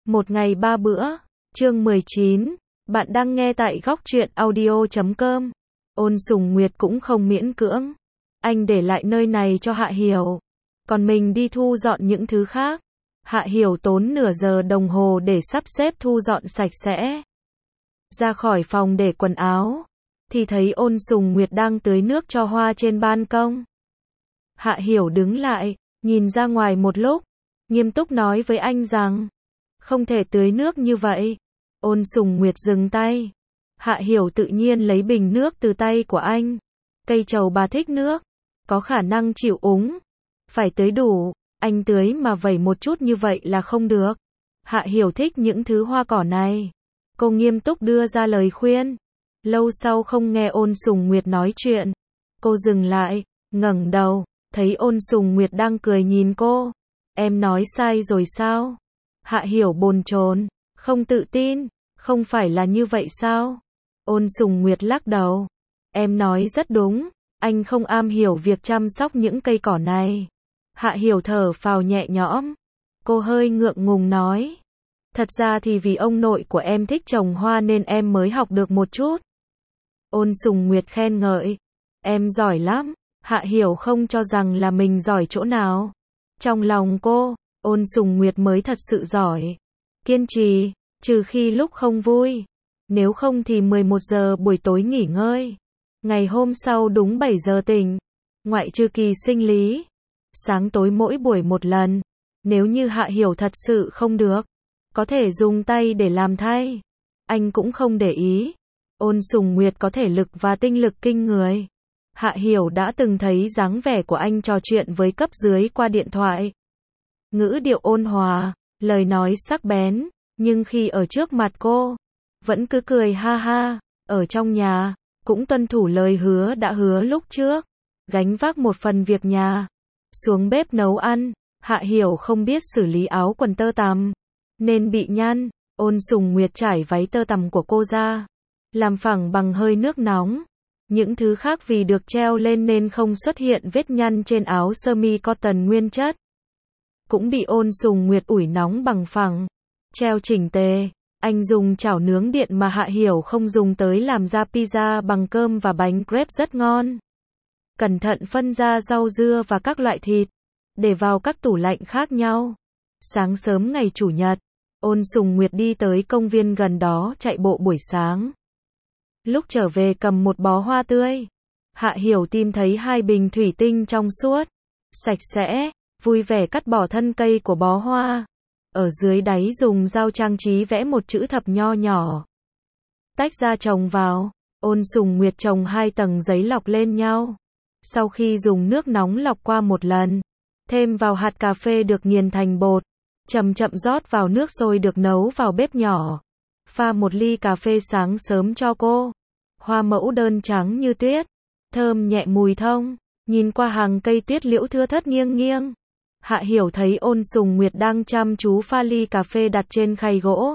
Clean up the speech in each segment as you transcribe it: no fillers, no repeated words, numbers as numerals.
Một ngày ba bữa. Chương 19. Bạn đang nghe tại góc truyện audio.com. Ôn Sùng Nguyệt cũng không miễn cưỡng. Anh để lại nơi này cho Hạ Hiểu. Còn mình đi thu dọn những thứ khác. Hạ Hiểu tốn nửa giờ đồng hồ để sắp xếp thu dọn sạch sẽ. Ra khỏi phòng để quần áo. Thì thấy Ôn Sùng Nguyệt đang tưới nước cho hoa trên ban công. Hạ Hiểu đứng lại, nhìn ra ngoài một lúc. Nghiêm túc nói với anh rằng, không thể tưới nước như vậy. Ôn Sùng Nguyệt dừng tay. Hạ Hiểu tự nhiên lấy bình nước từ tay của anh. Cây trầu bà thích nước, có khả năng chịu úng. Phải tưới đủ, anh tưới mà vẩy một chút như vậy là không được. Hạ Hiểu thích những thứ hoa cỏ này. Cô nghiêm túc đưa ra lời khuyên. Lâu sau không nghe Ôn Sùng Nguyệt nói chuyện. Cô dừng lại, ngẩng đầu, thấy Ôn Sùng Nguyệt đang cười nhìn cô. Em nói sai rồi sao? Hạ Hiểu bồn chồn, không tự tin, không phải là như vậy sao? Ôn Sùng Nguyệt lắc đầu. Em nói rất đúng, anh không am hiểu việc chăm sóc những cây cỏ này. Hạ Hiểu thở phào nhẹ nhõm. Cô hơi ngượng ngùng nói. Thật ra thì vì ông nội của em thích trồng hoa nên em mới học được một chút. Ôn Sùng Nguyệt khen ngợi. Em giỏi lắm. Hạ Hiểu không cho rằng là mình giỏi chỗ nào. Trong lòng cô, Ôn Sùng Nguyệt mới thật sự giỏi. Kiên trì, trừ khi lúc không vui. Nếu không thì 11 giờ buổi tối nghỉ ngơi. Ngày hôm sau đúng 7 giờ tỉnh. Ngoại trừ kỳ sinh lý. Sáng tối mỗi buổi một lần. Nếu như Hạ Hiểu thật sự không được, có thể dùng tay để làm thay. Anh cũng không để ý. Ôn Sùng Nguyệt có thể lực và tinh lực kinh người. Hạ Hiểu đã từng thấy dáng vẻ của anh trò chuyện với cấp dưới qua điện thoại. Ngữ điệu ôn hòa, lời nói sắc bén, nhưng khi ở trước mặt cô, vẫn cứ cười ha ha. Ở trong nhà, cũng tuân thủ lời hứa đã hứa lúc trước, gánh vác một phần việc nhà, xuống bếp nấu ăn. Hạ Hiểu không biết xử lý áo quần tơ tằm, nên bị nhăn. Ôn Sùng Nguyệt trải váy tơ tằm của cô ra, làm phẳng bằng hơi nước nóng. Những thứ khác vì được treo lên nên không xuất hiện vết nhăn trên áo sơ mi cotton nguyên chất. Cũng bị Ôn Sùng Nguyệt ủi nóng bằng phẳng, treo chỉnh tề. Anh dùng chảo nướng điện mà Hạ Hiểu không dùng tới làm ra pizza bằng cơm và bánh crepe rất ngon. Cẩn thận phân ra rau dưa và các loại thịt, để vào các tủ lạnh khác nhau. Sáng sớm ngày Chủ nhật, Ôn Sùng Nguyệt đi tới công viên gần đó chạy bộ buổi sáng. Lúc trở về cầm một bó hoa tươi. Hạ Hiểu tìm thấy hai bình thủy tinh trong suốt, sạch sẽ, vui vẻ cắt bỏ thân cây của bó hoa. Ở dưới đáy dùng dao trang trí vẽ một chữ thập nho nhỏ. Tách ra trồng vào. Ôn Sùng Nguyệt trồng 2 tầng giấy lọc lên nhau. Sau khi dùng nước nóng lọc qua một lần, thêm vào hạt cà phê được nghiền thành bột, chậm chậm rót vào nước sôi được nấu vào bếp nhỏ. Pha một ly cà phê sáng sớm cho cô. Hoa mẫu đơn trắng như tuyết, thơm nhẹ mùi thông. Nhìn qua hàng cây tuyết liễu thưa thớt nghiêng nghiêng, Hạ Hiểu thấy Ôn Sùng Nguyệt đang chăm chú pha ly cà phê đặt trên khay gỗ.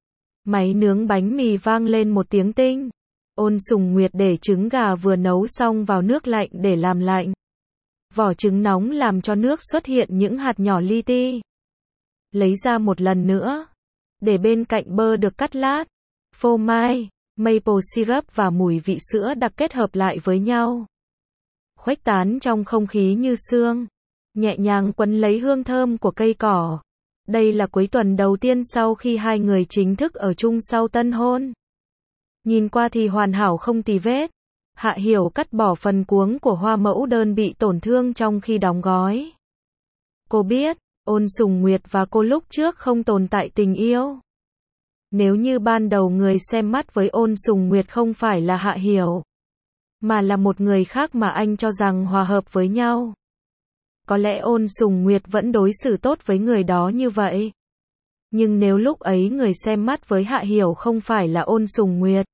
Máy nướng bánh mì vang lên một tiếng tinh. Ôn Sùng Nguyệt để trứng gà vừa nấu xong vào nước lạnh để làm lạnh. Vỏ trứng nóng làm cho nước xuất hiện những hạt nhỏ li ti. Lấy ra một lần nữa. Để bên cạnh bơ được cắt lát. Phô mai, maple syrup và mùi vị sữa đặc kết hợp lại với nhau. Khuếch tán trong không khí như sương. Nhẹ nhàng quấn lấy hương thơm của cây cỏ. Đây là cuối tuần đầu tiên sau khi hai người chính thức ở chung sau tân hôn. Nhìn qua thì hoàn hảo không tì vết. Hạ Hiểu cắt bỏ phần cuống của hoa mẫu đơn bị tổn thương trong khi đóng gói. Cô biết, Ôn Sùng Nguyệt và cô lúc trước không tồn tại tình yêu. Nếu như ban đầu người xem mắt với Ôn Sùng Nguyệt không phải là Hạ Hiểu, mà là một người khác mà anh cho rằng hòa hợp với nhau, có lẽ Ôn Sùng Nguyệt vẫn đối xử tốt với người đó như vậy. Nhưng nếu lúc ấy người xem mắt với Hạ Hiểu không phải là Ôn Sùng Nguyệt,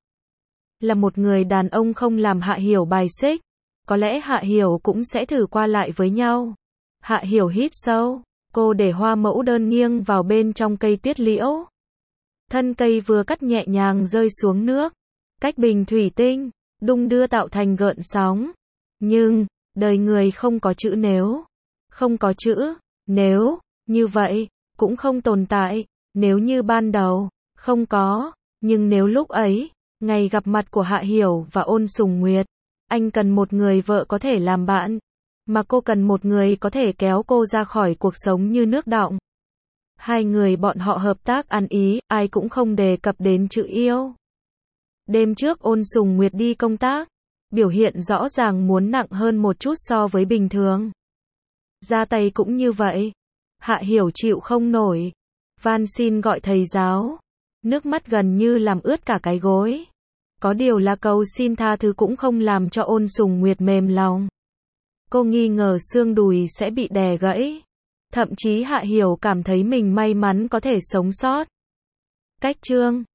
là một người đàn ông không làm Hạ Hiểu bài xích, có lẽ Hạ Hiểu cũng sẽ thử qua lại với nhau. Hạ Hiểu hít sâu, cô để hoa mẫu đơn nghiêng vào bên trong cây tuyết liễu. Thân cây vừa cắt nhẹ nhàng rơi xuống nước, cách bình thủy tinh, đung đưa tạo thành gợn sóng. Nhưng, đời người không có chữ nếu. Không có chữ nếu, như vậy, cũng không tồn tại. Nếu như ban đầu, không có, nhưng nếu lúc ấy, ngày gặp mặt của Hạ Hiểu và Ôn Sùng Nguyệt, anh cần một người vợ có thể làm bạn, mà cô cần một người có thể kéo cô ra khỏi cuộc sống như nước đọng. Hai người bọn họ hợp tác ăn ý, ai cũng không đề cập đến chữ yêu. Đêm trước Ôn Sùng Nguyệt đi công tác, biểu hiện rõ ràng muốn nặng hơn một chút so với bình thường. Ra tay cũng như vậy. Hạ Hiểu chịu không nổi, van xin gọi thầy giáo. Nước mắt gần như làm ướt cả cái gối. Có điều là cầu xin tha thứ cũng không làm cho Ôn Sùng Nguyệt mềm lòng. Cô nghi ngờ xương đùi sẽ bị đè gãy. Thậm chí Hạ Hiểu cảm thấy mình may mắn có thể sống sót. Cách chương